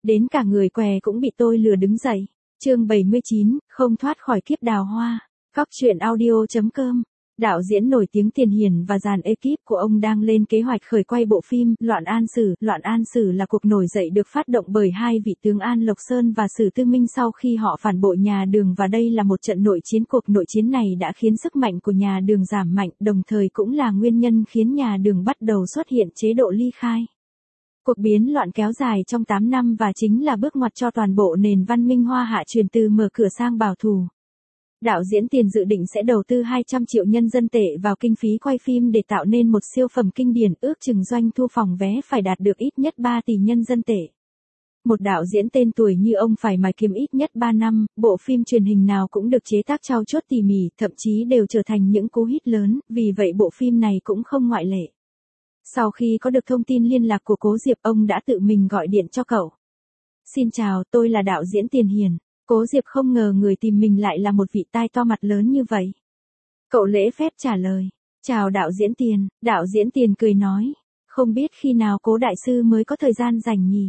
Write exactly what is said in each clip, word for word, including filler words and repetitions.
Đến cả người què cũng bị tôi lừa đứng dậy. Chương bảy mươi chín, không thoát khỏi kiếp đào hoa. Góc truyện audio chấm com. Đạo diễn nổi tiếng Tiền Hiển và dàn ekip của ông đang lên kế hoạch khởi quay bộ phim Loạn An Sử. Loạn An Sử là cuộc nổi dậy được phát động bởi hai vị tướng An Lộc Sơn và Sử Tư Minh sau khi họ phản bội nhà Đường, và đây là một trận nội chiến. Cuộc nội chiến này đã khiến sức mạnh của nhà Đường giảm mạnh, đồng thời cũng là nguyên nhân khiến nhà Đường bắt đầu xuất hiện chế độ ly khai. Cuộc biến loạn kéo dài trong tám năm và chính là bước ngoặt cho toàn bộ nền văn minh Hoa Hạ chuyển từ mở cửa sang bảo thủ. Đạo diễn Tiền dự định sẽ đầu tư hai trăm triệu nhân dân tệ vào kinh phí quay phim để tạo nên một siêu phẩm kinh điển, ước chừng doanh thu phòng vé phải đạt được ít nhất ba tỷ nhân dân tệ. Một đạo diễn tên tuổi như ông phải mài kiếm ít nhất ba năm, bộ phim truyền hình nào cũng được chế tác trau chuốt tỉ mỉ, thậm chí đều trở thành những cú hit lớn, vì vậy bộ phim này cũng không ngoại lệ. Sau khi có được thông tin liên lạc của Cố Diệp, ông đã tự mình gọi điện cho cậu. Xin chào, tôi là đạo diễn Tiền Hiển. Cố Diệp không ngờ người tìm mình lại là một vị tai to mặt lớn như vậy. Cậu lễ phép trả lời. Chào đạo diễn Tiền. Đạo diễn Tiền cười nói. Không biết khi nào Cố đại sư mới có thời gian rảnh nhỉ?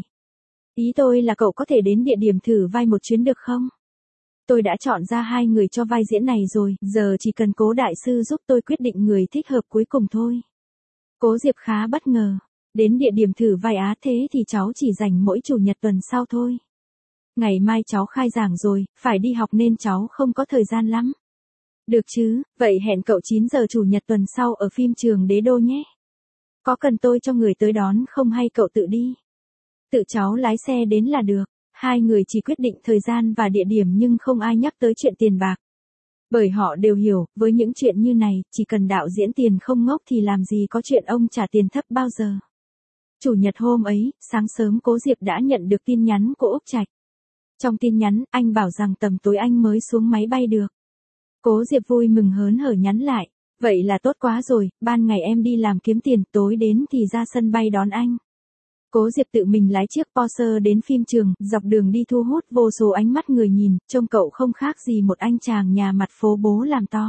Ý tôi là cậu có thể đến địa điểm thử vai một chuyến được không? Tôi đã chọn ra hai người cho vai diễn này rồi, giờ chỉ cần Cố đại sư giúp tôi quyết định người thích hợp cuối cùng thôi. Cố Diệp khá bất ngờ. Đến địa điểm thử vai á, thế thì cháu chỉ dành mỗi chủ nhật tuần sau thôi. Ngày mai cháu khai giảng rồi, phải đi học nên cháu không có thời gian lắm. Được chứ, vậy hẹn cậu chín giờ chủ nhật tuần sau ở phim trường Đế Đô nhé. Có cần tôi cho người tới đón không hay cậu tự đi? Tự cháu lái xe đến là được. Hai người chỉ quyết định thời gian và địa điểm nhưng không ai nhắc tới chuyện tiền bạc. Bởi họ đều hiểu, với những chuyện như này, chỉ cần đạo diễn Tiền không ngốc thì làm gì có chuyện ông trả tiền thấp bao giờ. Chủ nhật hôm ấy, sáng sớm Cố Diệp đã nhận được tin nhắn của Úc Trạch. Trong tin nhắn, anh bảo rằng tầm tối anh mới xuống máy bay được. Cố Diệp vui mừng hớn hở nhắn lại. Vậy là tốt quá rồi, ban ngày em đi làm kiếm tiền, tối đến thì ra sân bay đón anh. Cố Diệp tự mình lái chiếc Porsche đến phim trường, dọc đường đi thu hút vô số ánh mắt người nhìn, trông cậu không khác gì một anh chàng nhà mặt phố bố làm to.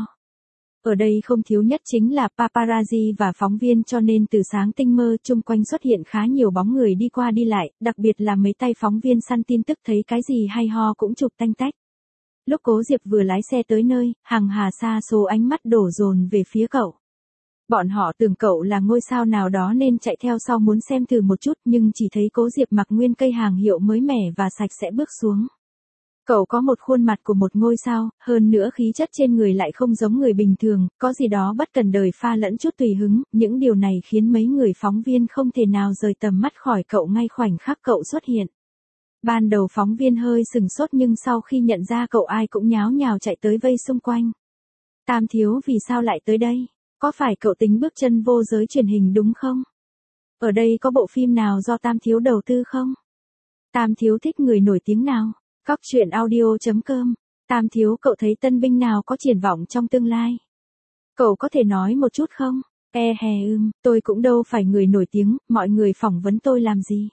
Ở đây không thiếu nhất chính là paparazzi và phóng viên, cho nên từ sáng tinh mơ chung quanh xuất hiện khá nhiều bóng người đi qua đi lại, đặc biệt là mấy tay phóng viên săn tin tức thấy cái gì hay ho cũng chụp tanh tách. Lúc Cố Diệp vừa lái xe tới nơi, hàng hà sa số ánh mắt đổ dồn về phía cậu. Bọn họ tưởng cậu là ngôi sao nào đó nên chạy theo sau muốn xem thử một chút, nhưng chỉ thấy Cố Diệp mặc nguyên cây hàng hiệu mới mẻ và sạch sẽ bước xuống. Cậu có một khuôn mặt của một ngôi sao, hơn nữa khí chất trên người lại không giống người bình thường, có gì đó bất cần đời pha lẫn chút tùy hứng, những điều này khiến mấy người phóng viên không thể nào rời tầm mắt khỏi cậu ngay khoảnh khắc cậu xuất hiện. Ban đầu phóng viên hơi sừng sốt nhưng sau khi nhận ra cậu ai cũng nháo nhào chạy tới vây xung quanh. Tam thiếu vì sao lại tới đây? Có phải cậu tính bước chân vô giới truyền hình đúng không? Ở đây có bộ phim nào do Tam thiếu đầu tư không? Tam thiếu thích người nổi tiếng nào? Góc truyện audio chấm com. Tam thiếu cậu thấy tân binh nào có triển vọng trong tương lai? Cậu có thể nói một chút không? E hè ưm, tôi cũng đâu phải người nổi tiếng, mọi người phỏng vấn tôi làm gì?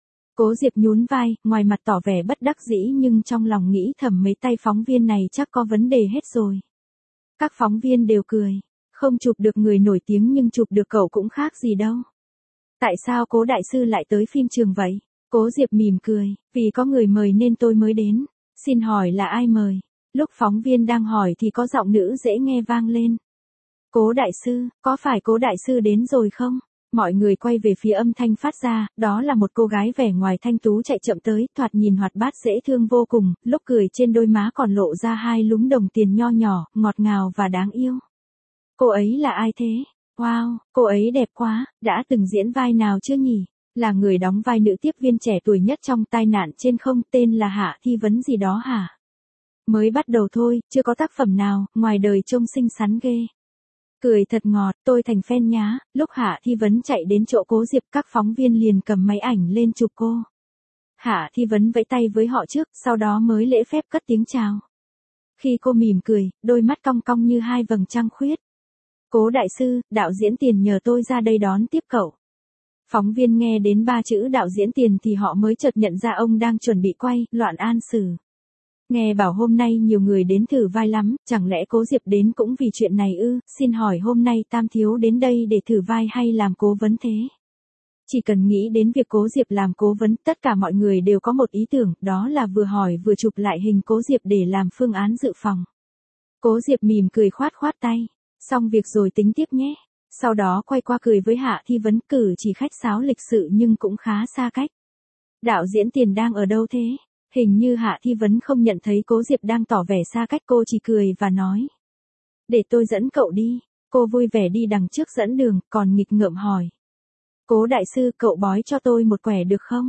Cố Diệp nhún vai, ngoài mặt tỏ vẻ bất đắc dĩ nhưng trong lòng nghĩ thầm mấy tay phóng viên này chắc có vấn đề hết rồi. Các phóng viên đều cười. Không chụp được người nổi tiếng nhưng chụp được cậu cũng khác gì đâu. Tại sao Cố đại sư lại tới phim trường vậy? Cố Diệp mỉm cười, vì có người mời nên tôi mới đến. Xin hỏi là ai mời? Lúc phóng viên đang hỏi thì có giọng nữ dễ nghe vang lên. Cố đại sư, có phải Cố đại sư đến rồi không? Mọi người quay về phía âm thanh phát ra, đó là một cô gái vẻ ngoài thanh tú chạy chậm tới, thoạt nhìn hoạt bát dễ thương vô cùng, lúc cười trên đôi má còn lộ ra hai lúm đồng tiền nho nhỏ, ngọt ngào và đáng yêu. Cô ấy là ai thế? Wow, cô ấy đẹp quá, đã từng diễn vai nào chưa nhỉ? Là người đóng vai nữ tiếp viên trẻ tuổi nhất trong Tai nạn trên không, tên là Hạ Thi Vấn gì đó hả? Mới bắt đầu thôi, chưa có tác phẩm nào, ngoài đời trông xinh xắn ghê. Cười thật ngọt, tôi thành fan nhá. Lúc Hạ Thi Vấn chạy đến chỗ Cố Diệp, các phóng viên liền cầm máy ảnh lên chụp cô. Hạ Thi Vấn vẫy tay với họ trước, sau đó mới lễ phép cất tiếng chào. Khi cô mỉm cười, đôi mắt cong cong như hai vầng trăng khuyết. Cố đại sư, đạo diễn Tiền nhờ tôi ra đây đón tiếp cậu. Phóng viên nghe đến ba chữ đạo diễn Tiền thì họ mới chợt nhận ra ông đang chuẩn bị quay Loạn An Sử. Nghe bảo hôm nay nhiều người đến thử vai lắm, chẳng lẽ Cố Diệp đến cũng vì chuyện này ư? Xin hỏi hôm nay Tam thiếu đến đây để thử vai hay làm cố vấn thế? Chỉ cần nghĩ đến việc Cố Diệp làm cố vấn, tất cả mọi người đều có một ý tưởng, đó là vừa hỏi vừa chụp lại hình Cố Diệp để làm phương án dự phòng. Cố Diệp mỉm cười khoát khoát tay, xong việc rồi tính tiếp nhé. Sau đó quay qua cười với Hạ Thi Vấn, cử chỉ khách sáo lịch sự nhưng cũng khá xa cách. Đạo diễn Tiền đang ở đâu thế? Hình như Hạ Thi Vấn không nhận thấy Cố Diệp đang tỏ vẻ xa cách, cô chỉ cười và nói. Để tôi dẫn cậu đi. Cô vui vẻ đi đằng trước dẫn đường, còn nghịch ngợm hỏi. Cố đại sư, cậu bói cho tôi một quẻ được không?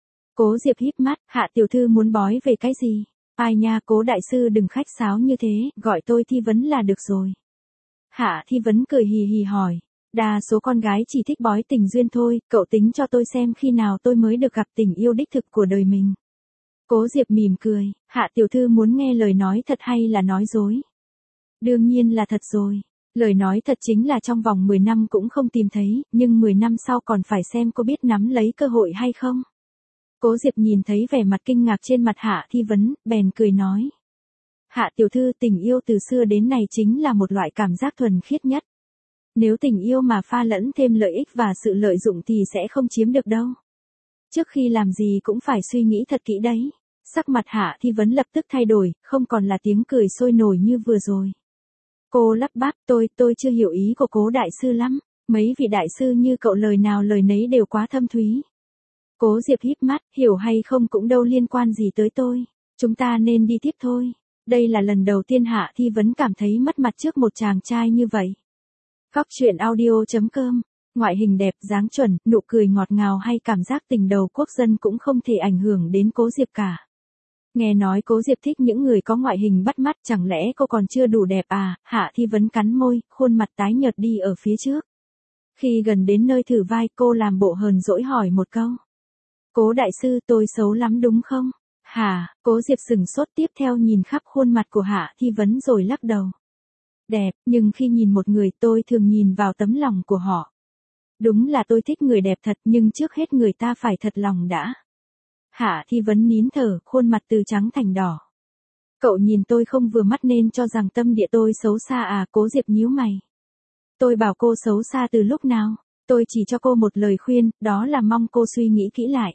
Cố Diệp híp mắt, Hạ tiểu thư muốn bói về cái gì? Ai nha, Cố đại sư đừng khách sáo như thế, gọi tôi Thi Vấn là được rồi. Hạ Thi Vấn cười hì hì hỏi. Đa số con gái chỉ thích bói tình duyên thôi, cậu tính cho tôi xem khi nào tôi mới được gặp tình yêu đích thực của đời mình. Cố Diệp mỉm cười, Hạ tiểu thư muốn nghe lời nói thật hay là nói dối? Đương nhiên là thật rồi. Lời nói thật chính là trong vòng mười năm cũng không tìm thấy, nhưng mười năm sau còn phải xem cô biết nắm lấy cơ hội hay không. Cố Diệp nhìn thấy vẻ mặt kinh ngạc trên mặt Hạ Thi Vấn, bèn cười nói. Hạ tiểu thư, tình yêu từ xưa đến nay chính là một loại cảm giác thuần khiết nhất. Nếu tình yêu mà pha lẫn thêm lợi ích và sự lợi dụng thì sẽ không chiếm được đâu. Trước khi làm gì cũng phải suy nghĩ thật kỹ đấy. Sắc mặt Hạ Thi Vấn lập tức thay đổi, không còn là tiếng cười sôi nổi như vừa rồi. Cô lắp bắp, tôi, tôi chưa hiểu ý của Cố đại sư lắm, mấy vị đại sư như cậu lời nào lời nấy đều quá thâm thúy. Cố Diệp híp mắt, hiểu hay không cũng đâu liên quan gì tới tôi, chúng ta nên đi tiếp thôi. Đây là lần đầu tiên Hạ Thi Vấn cảm thấy mất mặt trước một chàng trai như vậy. Góc truyện audio chấm com, ngoại hình đẹp, dáng chuẩn, nụ cười ngọt ngào hay cảm giác tình đầu quốc dân cũng không thể ảnh hưởng đến Cố Diệp cả. Nghe nói Cố Diệp thích những người có ngoại hình bắt mắt, chẳng lẽ cô còn chưa đủ đẹp à? Hạ Thi Vấn cắn môi, khuôn mặt tái nhợt đi ở phía trước. Khi gần đến nơi thử vai, cô làm bộ hờn dỗi hỏi một câu. Cố đại sư, tôi xấu lắm đúng không? Hả? Cố Diệp sừng sốt, tiếp theo nhìn khắp khuôn mặt của Hạ Thi Vấn rồi lắc đầu. Đẹp, nhưng khi nhìn một người tôi thường nhìn vào tấm lòng của họ. Đúng là tôi thích người đẹp thật, nhưng trước hết người ta phải thật lòng đã. Hạ Thi Vấn nín thở, khuôn mặt từ trắng thành đỏ. Cậu nhìn tôi không vừa mắt nên cho rằng tâm địa tôi xấu xa à? Cố Diệp nhíu mày. Tôi bảo cô xấu xa từ lúc nào? Tôi chỉ cho cô một lời khuyên, đó là mong cô suy nghĩ kỹ lại.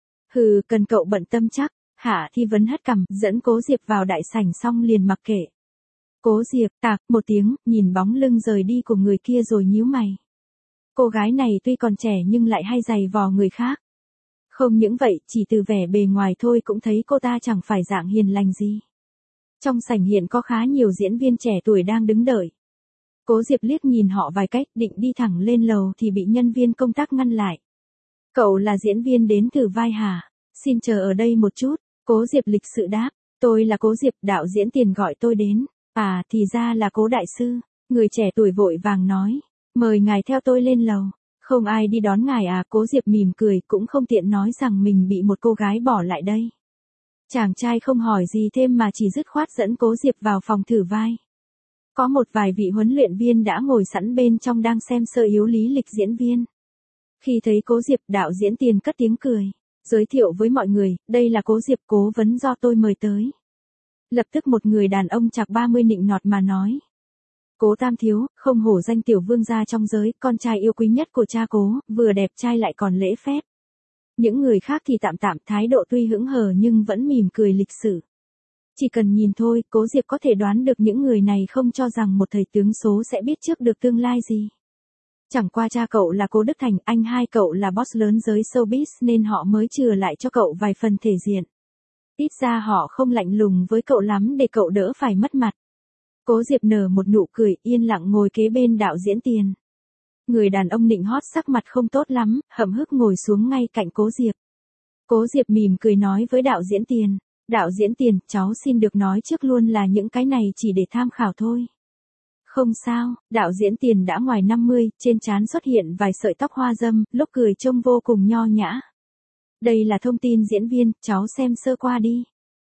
Hừ, cần cậu bận tâm chắc. Hạ Thi Vấn hất cằm, dẫn Cố Diệp vào đại sảnh xong liền mặc kệ. Cố Diệp tạc một tiếng, nhìn bóng lưng rời đi của người kia rồi nhíu mày. Cô gái này tuy còn trẻ nhưng lại hay giày vò người khác. Không những vậy, chỉ từ vẻ bề ngoài thôi cũng thấy cô ta chẳng phải dạng hiền lành gì. Trong sảnh hiện có khá nhiều diễn viên trẻ tuổi đang đứng đợi. Cố Diệp liếc nhìn họ vài cách, định đi thẳng lên lầu thì bị nhân viên công tác ngăn lại. Cậu là diễn viên đến thử vai hả? Xin chờ ở đây một chút. Cố Diệp lịch sự đáp. Tôi là Cố Diệp, đạo diễn Tiền gọi tôi đến. À, thì ra là Cố đại sư. Người trẻ tuổi vội vàng nói. Mời ngài theo tôi lên lầu. Không ai đi đón ngài à? Cố Diệp mỉm cười, cũng không tiện nói rằng mình bị một cô gái bỏ lại đây. Chàng trai không hỏi gì thêm mà chỉ dứt khoát dẫn Cố Diệp vào phòng thử vai. Có một vài vị huấn luyện viên đã ngồi sẵn bên trong đang xem sơ yếu lý lịch diễn viên. Khi thấy Cố Diệp, đạo diễn Tiền cất tiếng cười. Giới thiệu với mọi người, đây là Cố Diệp, cố vấn do tôi mời tới. Lập tức một người đàn ông chạc ba mươi nịnh nọt mà nói. Cố Tam thiếu, không hổ danh tiểu vương gia trong giới, con trai yêu quý nhất của cha Cố, vừa đẹp trai lại còn lễ phép. Những người khác thì tạm tạm, thái độ tuy hững hờ nhưng vẫn mỉm cười lịch sự. Chỉ cần nhìn thôi, Cố Diệp có thể đoán được những người này không cho rằng một thầy tướng số sẽ biết trước được tương lai gì. Chẳng qua cha cậu là Cố Đức Thành, anh hai cậu là boss lớn giới showbiz nên họ mới chừa lại cho cậu vài phần thể diện. Ít ra họ không lạnh lùng với cậu lắm để cậu đỡ phải mất mặt. Cố Diệp nở một nụ cười, yên lặng ngồi kế bên đạo diễn Tiền. Người đàn ông nịnh hót sắc mặt không tốt lắm, hậm hực ngồi xuống ngay cạnh Cố Diệp. Cố Diệp mỉm cười nói với đạo diễn Tiền. Đạo diễn Tiền, cháu xin được nói trước luôn là những cái này chỉ để tham khảo thôi. Không sao, đạo diễn Tiền đã ngoài năm mươi, trên trán xuất hiện vài sợi tóc hoa râm, lúc cười trông vô cùng nho nhã. Đây là thông tin diễn viên, cháu xem sơ qua đi.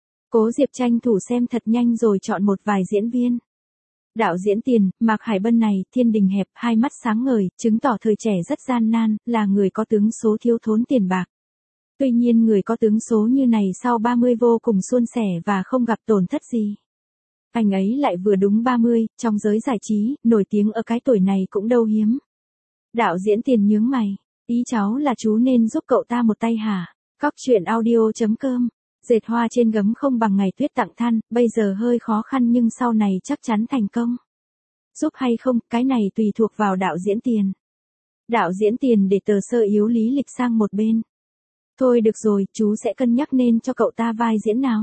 Cố Diệp tranh thủ xem thật nhanh rồi chọn một vài diễn viên. Đạo diễn Tiền, Mạc Hải Bân này, thiên đình hẹp, hai mắt sáng ngời, chứng tỏ thời trẻ rất gian nan, là người có tướng số thiếu thốn tiền bạc. Tuy nhiên người có tướng số như này sau ba mươi vô cùng suôn sẻ và không gặp tổn thất gì. Anh ấy lại vừa đúng ba mươi, trong giới giải trí, nổi tiếng ở cái tuổi này cũng đâu hiếm. Đạo diễn Tiền nhướng mày. Ý cháu là chú nên giúp cậu ta một tay hả? Cóc truyện audio chấm com. Dệt hoa trên gấm không bằng ngày tuyết tặng than, bây giờ hơi khó khăn nhưng sau này chắc chắn thành công. Giúp hay không, cái này tùy thuộc vào đạo diễn Tiền. Đạo diễn Tiền để tờ sơ yếu lý lịch sang một bên. Thôi được rồi, chú sẽ cân nhắc nên cho cậu ta vai diễn nào.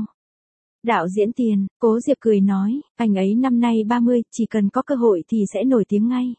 Đạo diễn Tiền, Cố Diệp cười nói, anh ấy năm nay ba mươi, chỉ cần có cơ hội thì sẽ nổi tiếng ngay.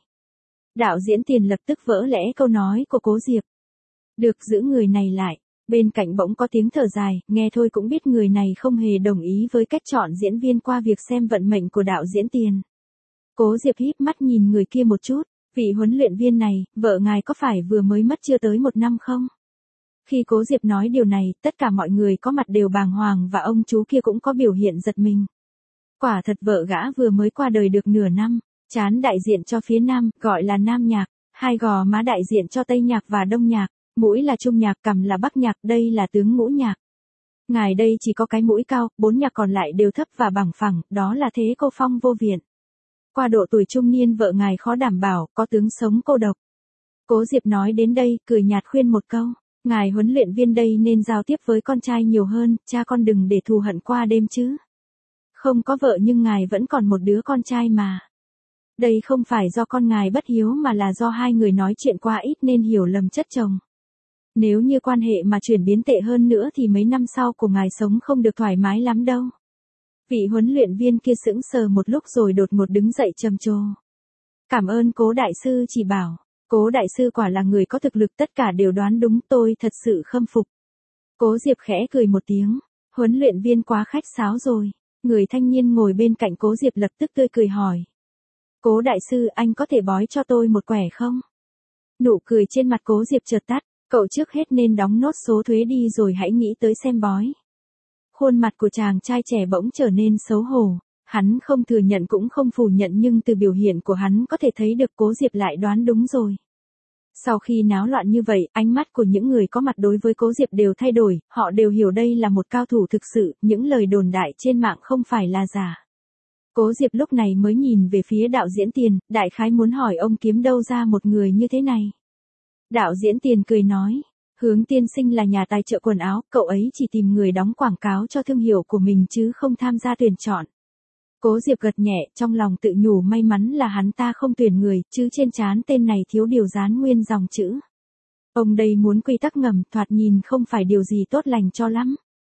Đạo diễn Tiền lập tức vỡ lẽ câu nói của Cố Diệp. Được, giữ người này lại. Bên cạnh bỗng có tiếng thở dài, nghe thôi cũng biết người này không hề đồng ý với cách chọn diễn viên qua việc xem vận mệnh của đạo diễn Tiền. Cố Diệp híp mắt nhìn người kia một chút, vị huấn luyện viên này, vợ ngài có phải vừa mới mất chưa tới một năm không? Khi Cố Diệp nói điều này, tất cả mọi người có mặt đều bàng hoàng và ông chú kia cũng có biểu hiện giật mình. Quả thật vợ gã vừa mới qua đời được nửa năm, trán đại diện cho phía Nam, gọi là Nam Nhạc, hai gò má đại diện cho Tây Nhạc và Đông Nhạc, mũi là Trung Nhạc, cằm là Bắc Nhạc, đây là tướng Ngũ Nhạc. Ngài đây chỉ có cái mũi cao, bốn nhạc còn lại đều thấp và bằng phẳng, đó là thế cô phong vô viện. Qua độ tuổi trung niên vợ ngài khó đảm bảo, có tướng sống cô độc. Cố Diệp nói đến đây, cười nhạt khuyên một câu. Ngài huấn luyện viên đây nên giao tiếp với con trai nhiều hơn, cha con đừng để thù hận qua đêm chứ. Không có vợ nhưng ngài vẫn còn một đứa con trai mà. Đây không phải do con ngài bất hiếu mà là do hai người nói chuyện qua ít nên hiểu lầm chất chồng. Nếu như quan hệ mà chuyển biến tệ hơn nữa thì mấy năm sau của ngài sống không được thoải mái lắm đâu. Vị huấn luyện viên kia sững sờ một lúc rồi đột ngột đứng dậy trầm trồ. Cảm ơn Cố đại sư chỉ bảo. Cố đại sư quả là người có thực lực, tất cả đều đoán đúng, tôi thật sự khâm phục. Cố Diệp khẽ cười một tiếng, huấn luyện viên quá khách sáo rồi. Người thanh niên ngồi bên cạnh Cố Diệp lập tức tươi cười hỏi. Cố đại sư, anh có thể bói cho tôi một quẻ không? Nụ cười trên mặt Cố Diệp chợt tắt, cậu trước hết nên đóng nốt số thuế đi rồi hãy nghĩ tới xem bói. Khuôn mặt của chàng trai trẻ bỗng trở nên xấu hổ. Hắn không thừa nhận cũng không phủ nhận nhưng từ biểu hiện của hắn có thể thấy được Cố Diệp lại đoán đúng rồi. Sau khi náo loạn như vậy, ánh mắt của những người có mặt đối với Cố Diệp đều thay đổi, họ đều hiểu đây là một cao thủ thực sự, những lời đồn đại trên mạng không phải là giả. Cố Diệp lúc này mới nhìn về phía đạo diễn Tiền, đại khái muốn hỏi ông kiếm đâu ra một người như thế này. Đạo diễn Tiền cười nói, Hướng tiên sinh là nhà tài trợ quần áo, cậu ấy chỉ tìm người đóng quảng cáo cho thương hiệu của mình chứ không tham gia tuyển chọn. Cố Diệp gật nhẹ, trong lòng tự nhủ may mắn là hắn ta không tuyển người, chứ trên trán tên này thiếu điều dán nguyên dòng chữ. Ông đây muốn quy tắc ngầm, thoạt nhìn không phải điều gì tốt lành cho lắm.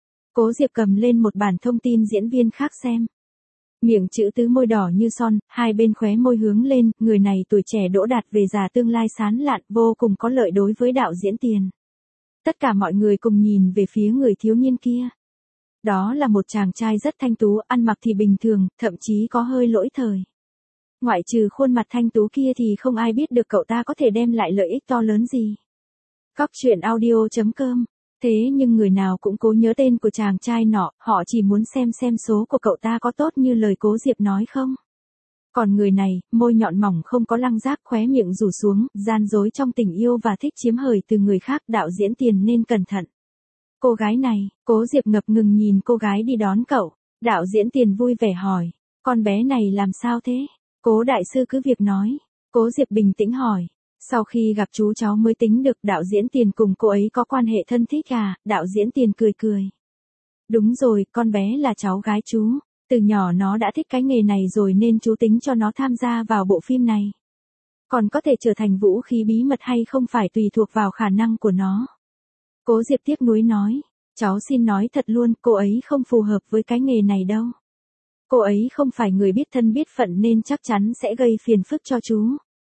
Cố Diệp cầm lên một bản thông tin diễn viên khác xem. Miệng chữ tứ môi đỏ như son, hai bên khóe môi hướng lên, người này tuổi trẻ đỗ đạt về già tương lai sáng lạn, vô cùng có lợi đối với đạo diễn Tiền. Tất cả mọi người cùng nhìn về phía người thiếu niên kia. Đó là một chàng trai rất thanh tú, ăn mặc thì bình thường, thậm chí có hơi lỗi thời. Ngoại trừ khuôn mặt thanh tú kia thì không ai biết được cậu ta có thể đem lại lợi ích to lớn gì. Cóc truyện audio chấm com. Thế nhưng người nào cũng cố nhớ tên của chàng trai nọ, họ chỉ muốn xem xem số của cậu ta có tốt như lời Cố Diệp nói không. Còn người này, môi nhọn mỏng không có lăng giác, khóe miệng rủ xuống, gian dối trong tình yêu và thích chiếm hời từ người khác, đạo diễn Tiền nên cẩn thận. Cô gái này, Cố Diệp ngập ngừng nhìn cô gái đi đón cậu, đạo diễn Tiền vui vẻ hỏi, con bé này làm sao thế? Cố đại sư cứ việc nói, Cố Diệp bình tĩnh hỏi, sau khi gặp chú cháu mới tính được đạo diễn Tiền cùng cô ấy có quan hệ thân thích à, đạo diễn Tiền cười cười. Đúng rồi, con bé là cháu gái chú, từ nhỏ nó đã thích cái nghề này rồi nên chú tính cho nó tham gia vào bộ phim này. Còn có thể trở thành vũ khí bí mật hay không phải tùy thuộc vào khả năng của nó. Cố Diệp tiếc nuối nói, cháu xin nói thật luôn, cô ấy không phù hợp với cái nghề này đâu. Cô ấy không phải người biết thân biết phận nên chắc chắn sẽ gây phiền phức cho chú.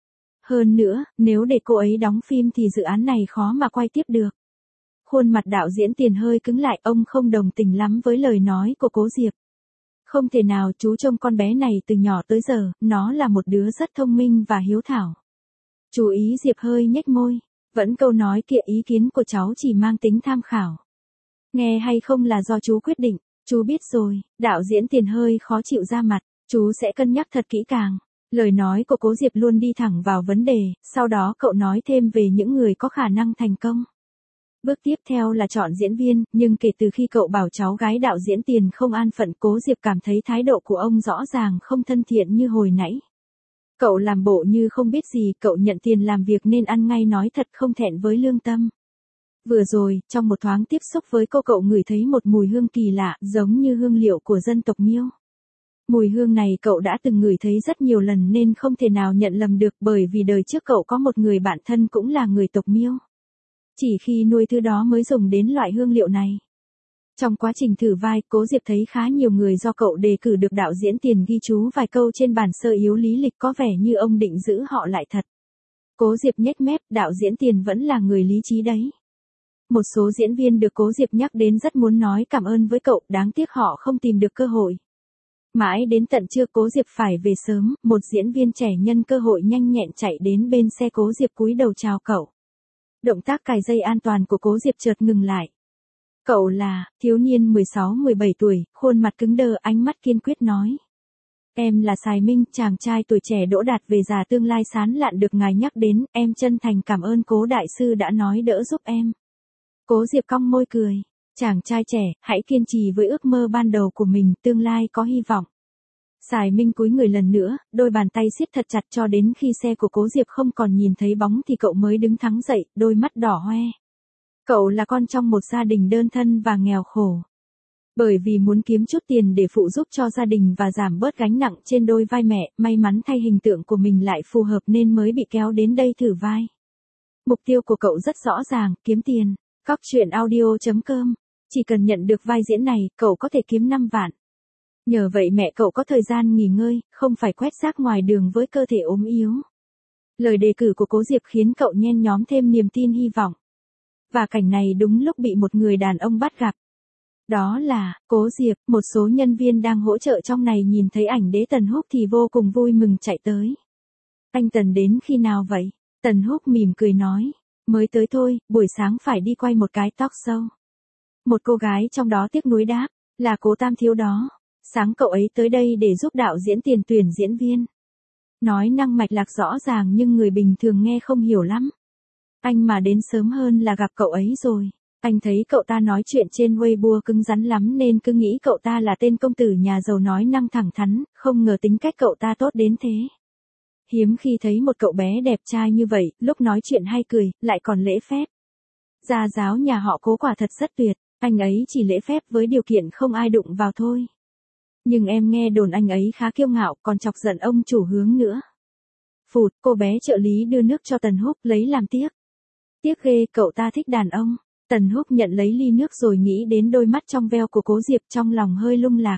Hơn nữa, nếu để cô ấy đóng phim thì dự án này khó mà quay tiếp được. Khuôn mặt đạo diễn Tiền hơi cứng lại, ông không đồng tình lắm với lời nói của Cố Diệp. Không thể nào, chú trông con bé này từ nhỏ tới giờ, nó là một đứa rất thông minh và hiếu thảo. Chú ý Diệp hơi nhếch môi, vẫn câu nói kia, ý kiến của cháu chỉ mang tính tham khảo. Nghe hay không là do chú quyết định, chú biết rồi, đạo diễn Tiền hơi khó chịu ra mặt, chú sẽ cân nhắc thật kỹ càng. Lời nói của Cố Diệp luôn đi thẳng vào vấn đề, sau đó cậu nói thêm về những người có khả năng thành công. Bước tiếp theo là chọn diễn viên, nhưng kể từ khi cậu bảo cháu gái đạo diễn Tiền không an phận, Cố Diệp cảm thấy thái độ của ông rõ ràng không thân thiện như hồi nãy. Cậu làm bộ như không biết gì, cậu nhận tiền làm việc nên ăn ngay nói thật không thẹn với lương tâm. Vừa rồi, trong một thoáng tiếp xúc với cô cậu ngửi thấy một mùi hương kỳ lạ, giống như hương liệu của dân tộc Miêu. Mùi hương này cậu đã từng ngửi thấy rất nhiều lần nên không thể nào nhận lầm được, bởi vì đời trước cậu có một người bạn thân cũng là người tộc Miêu. Chỉ khi nuôi thứ đó mới dùng đến loại hương liệu này. Trong quá trình thử vai, Cố Diệp thấy khá nhiều người do cậu đề cử được đạo diễn Tiền ghi chú vài câu trên bản sơ yếu lý lịch có vẻ như ông định giữ họ lại thật. Cố Diệp nhếch mép, đạo diễn Tiền vẫn là người lý trí đấy. Một số diễn viên được Cố Diệp nhắc đến rất muốn nói cảm ơn với cậu, đáng tiếc họ không tìm được cơ hội. Mãi đến tận trưa Cố Diệp phải về sớm, một diễn viên trẻ nhân cơ hội nhanh nhẹn chạy đến bên xe Cố Diệp cúi đầu chào cậu. Động tác cài dây an toàn của Cố Diệp chợt ngừng lại. Cậu là, thiếu niên mười sáu mười bảy tuổi, khuôn mặt cứng đờ, ánh mắt kiên quyết nói. Em là Sài Minh, chàng trai tuổi trẻ đỗ đạt về già tương lai sáng lạn được ngài nhắc đến, em chân thành cảm ơn Cố đại sư đã nói đỡ giúp em. Cố Diệp cong môi cười. Chàng trai trẻ, hãy kiên trì với ước mơ ban đầu của mình, tương lai có hy vọng. Sài Minh cúi người lần nữa, đôi bàn tay siết thật chặt cho đến khi xe của Cố Diệp không còn nhìn thấy bóng thì cậu mới đứng thẳng dậy, đôi mắt đỏ hoe. Cậu là con trong một gia đình đơn thân và nghèo khổ. Bởi vì muốn kiếm chút tiền để phụ giúp cho gia đình và giảm bớt gánh nặng trên đôi vai mẹ, may mắn thay hình tượng của mình lại phù hợp nên mới bị kéo đến đây thử vai. Mục tiêu của cậu rất rõ ràng, kiếm tiền. Cóc truyện audio chấm com. Chỉ cần nhận được vai diễn này, cậu có thể kiếm năm vạn. Nhờ vậy mẹ cậu có thời gian nghỉ ngơi, không phải quét rác ngoài đường với cơ thể ốm yếu. Lời đề cử của Cố Diệp khiến cậu nhen nhóm thêm niềm tin hy vọng. Và cảnh này đúng lúc bị một người đàn ông bắt gặp. Đó là, Cố Diệp, một số nhân viên đang hỗ trợ trong này nhìn thấy ảnh đế Tần Húc thì vô cùng vui mừng chạy tới. Anh Tần đến khi nào vậy? Tần Húc mỉm cười nói. Mới tới thôi, buổi sáng phải đi quay một cái talk show. Một cô gái trong đó tiếc nuối đáp, là Cố Tam Thiếu đó. Sáng cậu ấy tới đây để giúp đạo diễn Tiền tuyển diễn viên. Nói năng mạch lạc rõ ràng nhưng người bình thường nghe không hiểu lắm. Anh mà đến sớm hơn là gặp cậu ấy rồi. Anh thấy cậu ta nói chuyện trên Weibo cứng rắn lắm nên cứ nghĩ cậu ta là tên công tử nhà giàu nói năng thẳng thắn, không ngờ tính cách cậu ta tốt đến thế. Hiếm khi thấy một cậu bé đẹp trai như vậy, lúc nói chuyện hay cười, lại còn lễ phép. Gia giáo nhà họ Cố quả thật rất tuyệt, anh ấy chỉ lễ phép với điều kiện không ai đụng vào thôi. Nhưng em nghe đồn anh ấy khá kiêu ngạo, còn chọc giận ông chủ Hướng nữa. Phụt, cô bé trợ lý đưa nước cho Tần Húc lấy làm tiếc. Tiếc ghê, cậu ta thích đàn ông. Tần Húc nhận lấy ly nước rồi nghĩ đến đôi mắt trong veo của Cố Diệp, trong lòng hơi lung lạc.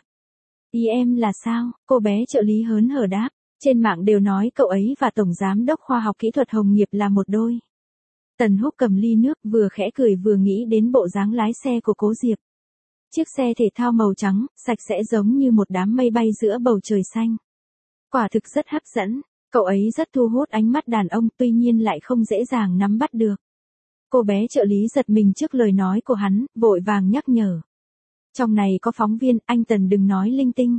Ý em là sao? Cô bé trợ lý hớn hở đáp. Trên mạng đều nói cậu ấy và Tổng Giám đốc Khoa học Kỹ thuật Hồng Nghiệp là một đôi. Tần Húc cầm ly nước vừa khẽ cười vừa nghĩ đến bộ dáng lái xe của Cố Diệp. Chiếc xe thể thao màu trắng, sạch sẽ giống như một đám mây bay giữa bầu trời xanh. Quả thực rất hấp dẫn, cậu ấy rất thu hút ánh mắt đàn ông tuy nhiên lại không dễ dàng nắm bắt được. Cô bé trợ lý giật mình trước lời nói của hắn, vội vàng nhắc nhở. Trong này có phóng viên, anh Tần đừng nói linh tinh.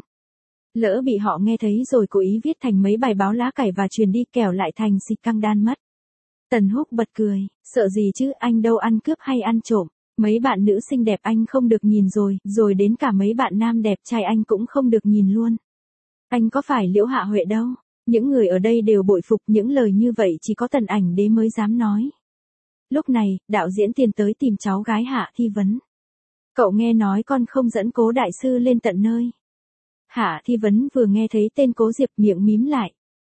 Lỡ bị họ nghe thấy rồi cố ý viết thành mấy bài báo lá cải và truyền đi kẻo lại thành xịt căng đan mất. Tần Húc bật cười, sợ gì chứ, anh đâu ăn cướp hay ăn trộm. Mấy bạn nữ xinh đẹp anh không được nhìn rồi, rồi đến cả mấy bạn nam đẹp trai anh cũng không được nhìn luôn. Anh có phải Liễu Hạ Huệ đâu. Những người ở đây đều bội phục, những lời như vậy chỉ có Tần Ảnh Đế mới dám nói. Lúc này, đạo diễn Tiền tới tìm cháu gái Hạ Thi Vấn. Cậu nghe nói con không dẫn Cố đại sư lên tận nơi. Hạ Thi Vấn vừa nghe thấy tên Cố Diệp miệng mím lại.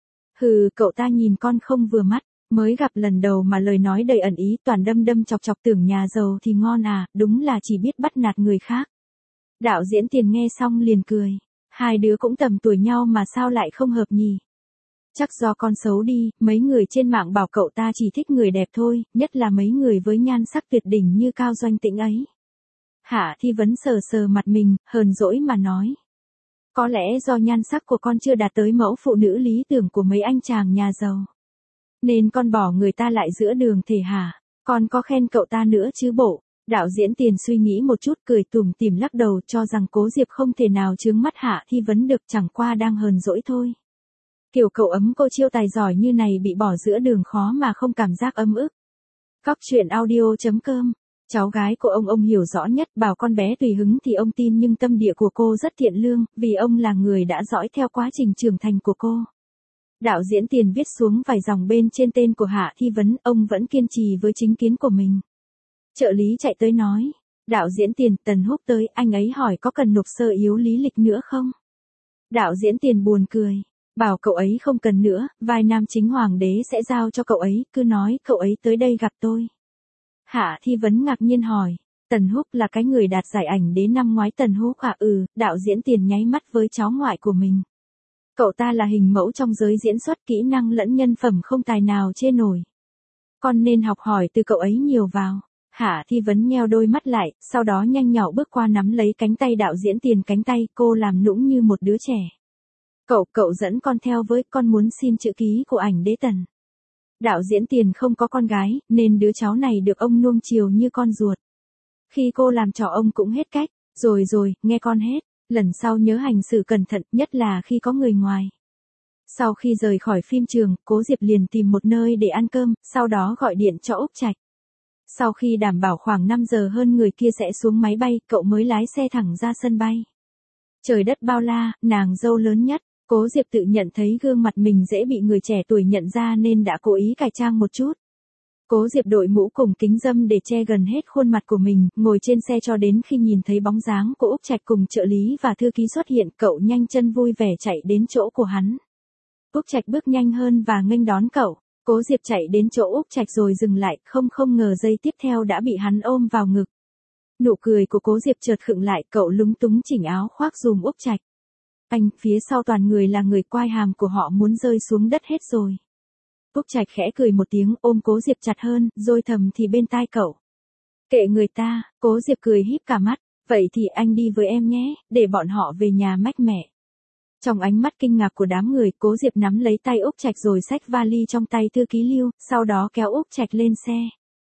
Hừ, cậu ta nhìn con không vừa mắt, mới gặp lần đầu mà lời nói đầy ẩn ý, toàn đâm đâm chọc chọc, tưởng nhà giàu thì ngon à, đúng là chỉ biết bắt nạt người khác. Đạo diễn Tiền nghe xong liền cười, hai đứa cũng tầm tuổi nhau mà sao lại không hợp nhỉ? Chắc do con xấu đi, mấy người trên mạng bảo cậu ta chỉ thích người đẹp thôi, nhất là mấy người với nhan sắc tuyệt đỉnh như Cao Doanh Tĩnh ấy. Hạ Thi Vấn sờ sờ mặt mình, hờn dỗi mà nói. Có lẽ do nhan sắc của con chưa đạt tới mẫu phụ nữ lý tưởng của mấy anh chàng nhà giàu. Nên con bỏ người ta lại giữa đường thể hả? Con có khen cậu ta nữa chứ bộ. Đạo diễn Tiền suy nghĩ một chút cười tủm tỉm lắc đầu cho rằng Cố Diệp không thể nào chướng mắt Hạ Thi Vấn được, chẳng qua đang hờn dỗi thôi. Kiểu cậu ấm cô chiêu tài giỏi như này bị bỏ giữa đường khó mà không cảm giác ấm ức. Cóc truyện audio chấm com. Cháu gái của ông ông hiểu rõ nhất, bảo con bé tùy hứng thì ông tin, nhưng tâm địa của cô rất thiện lương, vì ông là người đã dõi theo quá trình trưởng thành của cô. Đạo diễn Tiền viết xuống vài dòng bên trên tên của Hạ Thi Vấn, ông vẫn kiên trì với chính kiến của mình. Trợ lý chạy tới nói, đạo diễn Tiền, Tần Húc tới, anh ấy hỏi có cần nộp sơ yếu lý lịch nữa không? Đạo diễn Tiền buồn cười, bảo cậu ấy không cần nữa, vai nam chính hoàng đế sẽ giao cho cậu ấy, cứ nói cậu ấy tới đây gặp tôi. Hạ Thi Vấn ngạc nhiên hỏi, Tần Húc là cái người đạt giải ảnh đế năm ngoái. Tần Húc à? Ừ, đạo diễn Tiền nháy mắt với cháu ngoại của mình. Cậu ta là hình mẫu trong giới diễn xuất, kỹ năng lẫn nhân phẩm không tài nào chê nổi. Con nên học hỏi từ cậu ấy nhiều vào. Hạ Thi Vấn nheo đôi mắt lại, sau đó nhanh nhỏ bước qua nắm lấy cánh tay đạo diễn Tiền, cánh tay cô làm nũng như một đứa trẻ. Cậu, cậu dẫn con theo với, con muốn xin chữ ký của ảnh đế Tần. Đạo diễn Tiền không có con gái, nên đứa cháu này được ông nuông chiều như con ruột. Khi cô làm trò ông cũng hết cách, rồi rồi, nghe con hết, lần sau nhớ hành xử cẩn thận, nhất là khi có người ngoài. Sau khi rời khỏi phim trường, Cố Diệp liền tìm một nơi để ăn cơm, sau đó gọi điện cho Úc Trạch. Sau khi đảm bảo khoảng năm giờ hơn người kia sẽ xuống máy bay, cậu mới lái xe thẳng ra sân bay. Trời đất bao la, nàng dâu lớn nhất, Cố Diệp tự nhận thấy gương mặt mình dễ bị người trẻ tuổi nhận ra nên đã cố ý cải trang một chút. Cố Diệp đội mũ cùng kính râm để che gần hết khuôn mặt của mình, ngồi trên xe cho đến khi nhìn thấy bóng dáng của Úc Trạch cùng trợ lý và thư ký xuất hiện, cậu nhanh chân vui vẻ chạy đến chỗ của hắn. Úc Trạch bước nhanh hơn và nghênh đón cậu. Cố Diệp chạy đến chỗ Úc Trạch rồi dừng lại, không không ngờ giây tiếp theo đã bị hắn ôm vào ngực. Nụ cười của Cố Diệp chợt khựng lại, cậu lúng túng chỉnh áo khoác dùm Úc Trạch. Anh, phía sau toàn người là người, quai hàm của họ muốn rơi xuống đất hết rồi. Úc Trạch khẽ cười một tiếng, ôm Cố Diệp chặt hơn, rồi thầm thì bên tai cậu. Kệ người ta. Cố Diệp cười híp cả mắt, vậy thì anh đi với em nhé, để bọn họ về nhà mách mẹ. Trong ánh mắt kinh ngạc của đám người, Cố Diệp nắm lấy tay Úc Trạch rồi xách vali trong tay thư ký Lưu, sau đó kéo Úc Trạch lên xe.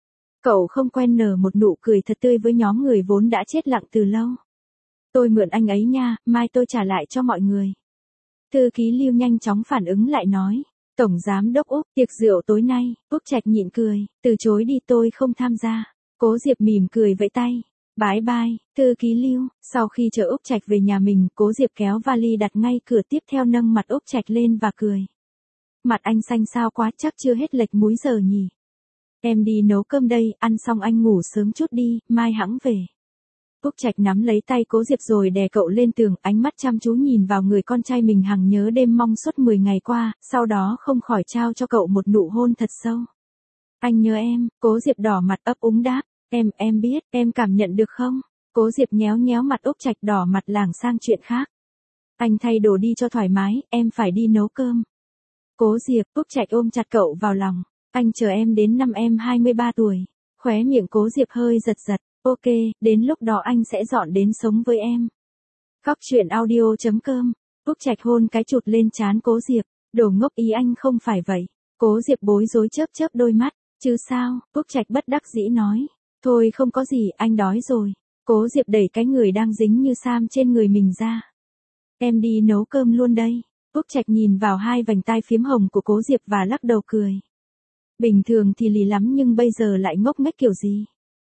Cậu không quen nở một nụ cười thật tươi với nhóm người vốn đã chết lặng từ lâu. Tôi mượn anh ấy nha, mai tôi trả lại cho mọi người. Thư ký Lưu nhanh chóng phản ứng lại nói, Tổng Giám Đốc Úc, tiệc rượu tối nay. Úc Trạch nhịn cười, từ chối đi, tôi không tham gia. Cố Diệp mỉm cười vẫy tay. Bái bai, thư ký Lưu. Sau khi chở Úc Trạch về nhà mình, Cố Diệp kéo vali đặt ngay cửa, tiếp theo nâng mặt Úc Trạch lên và cười. Mặt anh xanh xao quá, chắc chưa hết lệch múi giờ nhỉ. Em đi nấu cơm đây, ăn xong anh ngủ sớm chút đi, mai hẵng về. Úc Trạch nắm lấy tay Cố Diệp rồi đè cậu lên tường, ánh mắt chăm chú nhìn vào người con trai mình hằng nhớ đêm mong suốt mười ngày qua, sau đó không khỏi trao cho cậu một nụ hôn thật sâu. Anh nhớ em. Cố Diệp đỏ mặt ấp úng đáp. Em, em biết, em cảm nhận được không? Cố Diệp nhéo nhéo mặt Úc Trạch, đỏ mặt lảng sang chuyện khác. Anh thay đồ đi cho thoải mái, em phải đi nấu cơm. Cố Diệp. Úc Trạch ôm chặt cậu vào lòng. Anh chờ em đến năm em hai mươi ba tuổi. Khóe miệng Cố Diệp hơi giật giật. Ok, đến lúc đó anh sẽ dọn đến sống với em. Góc truyện audio chấm com. Úc Trạch hôn cái chụt lên trán Cố Diệp. Đồ ngốc, ý anh không phải vậy. Cố Diệp bối rối chớp chớp đôi mắt. Chứ sao? Úc Trạch bất đắc dĩ nói. Thôi không có gì, anh đói rồi. Cố Diệp đẩy cái người đang dính như sam trên người mình ra. Em đi nấu cơm luôn đây. Úc Trạch nhìn vào hai vành tai phiếm hồng của Cố Diệp và lắc đầu cười. Bình thường thì lì lắm nhưng bây giờ lại ngốc nghếch kiểu gì.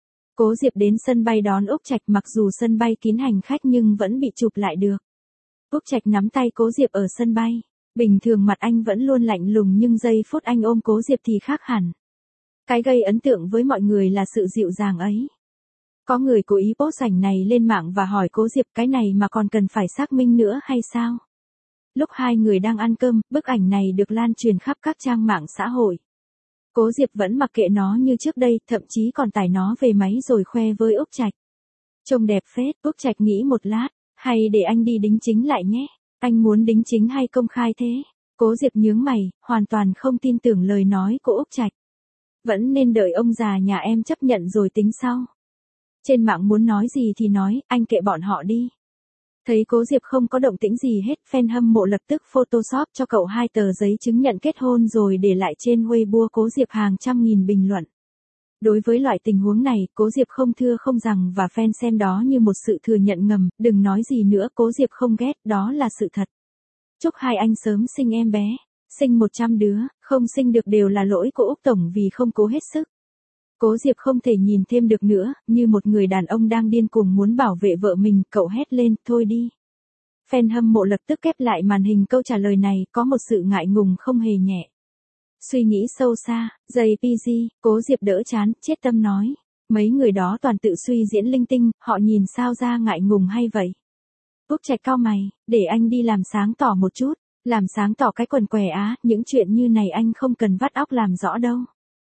Cố Diệp đến sân bay đón Úc Trạch, mặc dù sân bay kín hành khách nhưng vẫn bị chụp lại được. Úc Trạch nắm tay Cố Diệp ở sân bay. Bình thường mặt anh vẫn luôn lạnh lùng nhưng giây phút anh ôm Cố Diệp thì khác hẳn. Cái gây ấn tượng với mọi người là sự dịu dàng ấy. Có người cố ý post ảnh này lên mạng và hỏi Cố Diệp cái này mà còn cần phải xác minh nữa hay sao? Lúc hai người đang ăn cơm, bức ảnh này được lan truyền khắp các trang mạng xã hội. Cố Diệp vẫn mặc kệ nó như trước đây, thậm chí còn tải nó về máy rồi khoe với Úc Trạch. Trông đẹp phết. Úc Trạch nghĩ một lát, hay để anh đi đính chính lại nhé. Anh muốn đính chính hay công khai thế? Cố Diệp nhướng mày, hoàn toàn không tin tưởng lời nói của Úc Trạch. Vẫn nên đợi ông già nhà em chấp nhận rồi tính sau. Trên mạng muốn nói gì thì nói, anh kệ bọn họ đi. Thấy Cố Diệp không có động tĩnh gì hết, fan hâm mộ lập tức photoshop cho cậu hai tờ giấy chứng nhận kết hôn rồi để lại trên Weibo Cố Diệp hàng trăm nghìn bình luận. Đối với loại tình huống này, Cố Diệp không thưa không rằng và fan xem đó như một sự thừa nhận ngầm, đừng nói gì nữa, Cố Diệp không ghét, đó là sự thật. Chúc hai anh sớm sinh em bé, sinh một trăm đứa, không sinh được đều là lỗi của Úc Tổng vì không cố hết sức. Cố Diệp không thể nhìn thêm được nữa, như một người đàn ông đang điên cuồng muốn bảo vệ vợ mình, cậu hét lên, thôi đi. Fan hâm mộ lập tức kép lại màn hình câu trả lời này, có một sự ngại ngùng không hề nhẹ. Suy nghĩ sâu xa, jay pê giê, Cố Diệp đỡ chán, chết tâm nói. Mấy người đó toàn tự suy diễn linh tinh, họ nhìn sao ra ngại ngùng hay vậy? Úc Trạch cau mày, để anh đi làm sáng tỏ một chút. Làm sáng tỏ cái quần què á, những chuyện như này anh không cần vắt óc làm rõ đâu.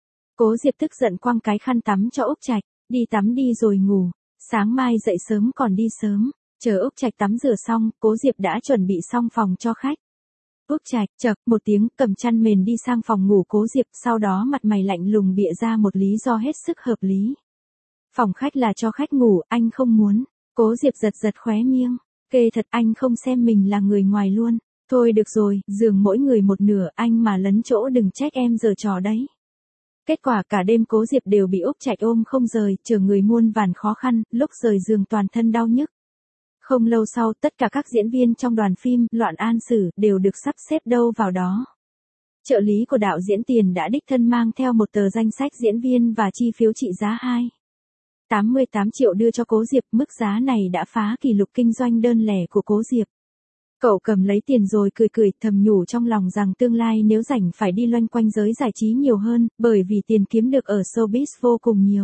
Cố Diệp tức giận quăng cái khăn tắm cho Úc Trạch, đi tắm đi rồi ngủ. Sáng mai dậy sớm còn đi sớm. Chờ Úc Trạch tắm rửa xong, Cố Diệp đã chuẩn bị xong phòng cho khách. Úc Trạch, chậc, một tiếng, cầm chăn mền đi sang phòng ngủ Cố Diệp, sau đó mặt mày lạnh lùng bịa ra một lý do hết sức hợp lý. Phòng khách là cho khách ngủ, anh không muốn. Cố Diệp giật giật khóe miệng. Kê thật, anh không xem mình là người ngoài luôn. Thôi được rồi, giường mỗi người một nửa, anh mà lấn chỗ đừng trách em giở trò đấy. Kết quả cả đêm Cố Diệp đều bị Úc Trạch ôm không rời, chờ người muôn vàn khó khăn, lúc rời giường toàn thân đau nhức. Không lâu sau, tất cả các diễn viên trong đoàn phim Loạn An Sử đều được sắp xếp đâu vào đó. Trợ lý của đạo diễn Tiền đã đích thân mang theo một tờ danh sách diễn viên và chi phiếu trị giá hai phẩy tám mươi tám triệu đưa cho Cố Diệp, mức giá này đã phá kỷ lục kinh doanh đơn lẻ của Cố Diệp. Cậu cầm lấy tiền rồi cười cười, thầm nhủ trong lòng rằng tương lai nếu rảnh phải đi loanh quanh giới giải trí nhiều hơn, bởi vì tiền kiếm được ở showbiz vô cùng nhiều.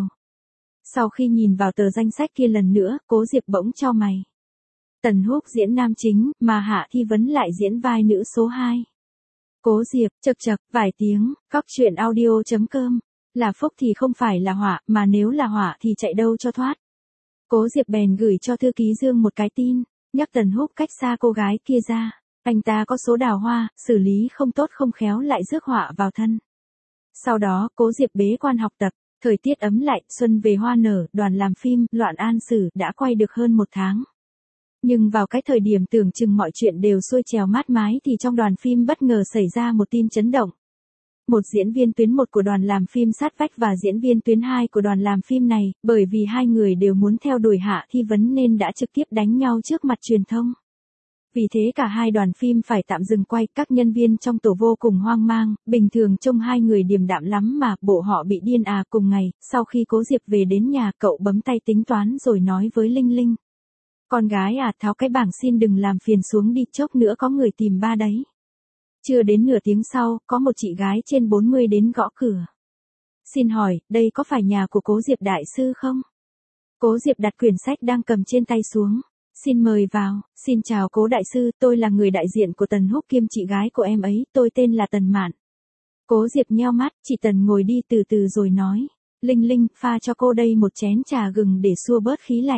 Sau khi nhìn vào tờ danh sách kia lần nữa, Cố Diệp bỗng chau mày. Tần Húc diễn nam chính, mà Hạ Thi Vấn lại diễn vai nữ số hai. Cố Diệp, chậc chậc, vài tiếng, cóc truyện audio chấm com. Là phúc thì không phải là họa, mà nếu là họa thì chạy đâu cho thoát. Cố Diệp bèn gửi cho thư ký Dương một cái tin, nhắc Tần Húc cách xa cô gái kia ra. Anh ta có số đào hoa, xử lý không tốt không khéo lại rước họa vào thân. Sau đó, Cố Diệp bế quan học tập, thời tiết ấm lại, xuân về hoa nở, đoàn làm phim Loạn An Sử đã quay được hơn một tháng. Nhưng vào cái thời điểm tưởng chừng mọi chuyện đều xuôi trèo mát mái thì trong đoàn phim bất ngờ xảy ra một tin chấn động. Một diễn viên tuyến một của đoàn làm phim sát vách và diễn viên tuyến hai của đoàn làm phim này, bởi vì hai người đều muốn theo đuổi Hạ Thi Vấn nên đã trực tiếp đánh nhau trước mặt truyền thông. Vì thế cả hai đoàn phim phải tạm dừng quay, các nhân viên trong tổ vô cùng hoang mang, bình thường trông hai người điềm đạm lắm mà bộ họ bị điên à. Cùng ngày, sau khi Cố Diệp về đến nhà, cậu bấm tay tính toán rồi nói với Linh Linh. Con gái à, tháo cái bảng xin đừng làm phiền xuống đi, chốc nữa có người tìm ba đấy. Chưa đến nửa tiếng sau, có một chị gái trên bốn mươi đến gõ cửa. Xin hỏi, đây có phải nhà của Cố Diệp đại sư không? Cố Diệp đặt quyển sách đang cầm trên tay xuống. Xin mời vào, xin chào Cố đại sư, tôi là người đại diện của Tần Húc kiêm chị gái của em ấy, tôi tên là Tần Mạn. Cố Diệp nheo mắt, chị Tần ngồi đi từ từ rồi nói. Linh Linh, pha cho cô đây một chén trà gừng để xua bớt khí lạnh.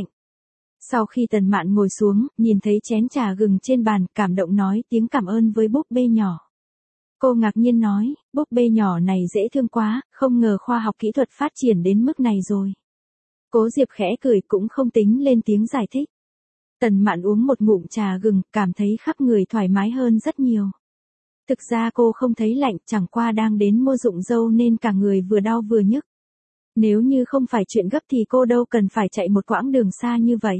Sau khi Tần Mạn ngồi xuống, nhìn thấy chén trà gừng trên bàn, cảm động nói tiếng cảm ơn với búp bê nhỏ. Cô ngạc nhiên nói, búp bê nhỏ này dễ thương quá, không ngờ khoa học kỹ thuật phát triển đến mức này rồi. Cố Diệp khẽ cười cũng không tính lên tiếng giải thích. Tần Mạn uống một ngụm trà gừng, cảm thấy khắp người thoải mái hơn rất nhiều. Thực ra cô không thấy lạnh, chẳng qua đang đến mua rụng dâu nên cả người vừa đau vừa nhức. Nếu như không phải chuyện gấp thì cô đâu cần phải chạy một quãng đường xa như vậy.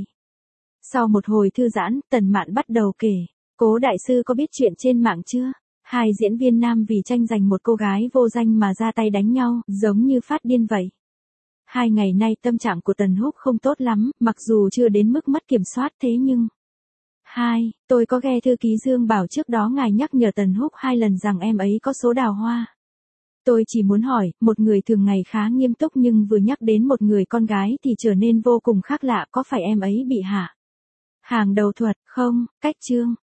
Sau một hồi thư giãn, Tần Mạn bắt đầu kể. Cố đại sư có biết chuyện trên mạng chưa? Hai diễn viên nam vì tranh giành một cô gái vô danh mà ra tay đánh nhau, giống như phát điên vậy. Hai ngày nay tâm trạng của Tần Húc không tốt lắm, mặc dù chưa đến mức mất kiểm soát thế nhưng... Hai, tôi có nghe thư ký Dương bảo trước đó ngài nhắc nhở Tần Húc hai lần rằng em ấy có số đào hoa. Tôi chỉ muốn hỏi, một người thường ngày khá nghiêm túc nhưng vừa nhắc đến một người con gái thì trở nên vô cùng khác lạ, có phải em ấy bị hạ hàng đầu thuật không? Cách chương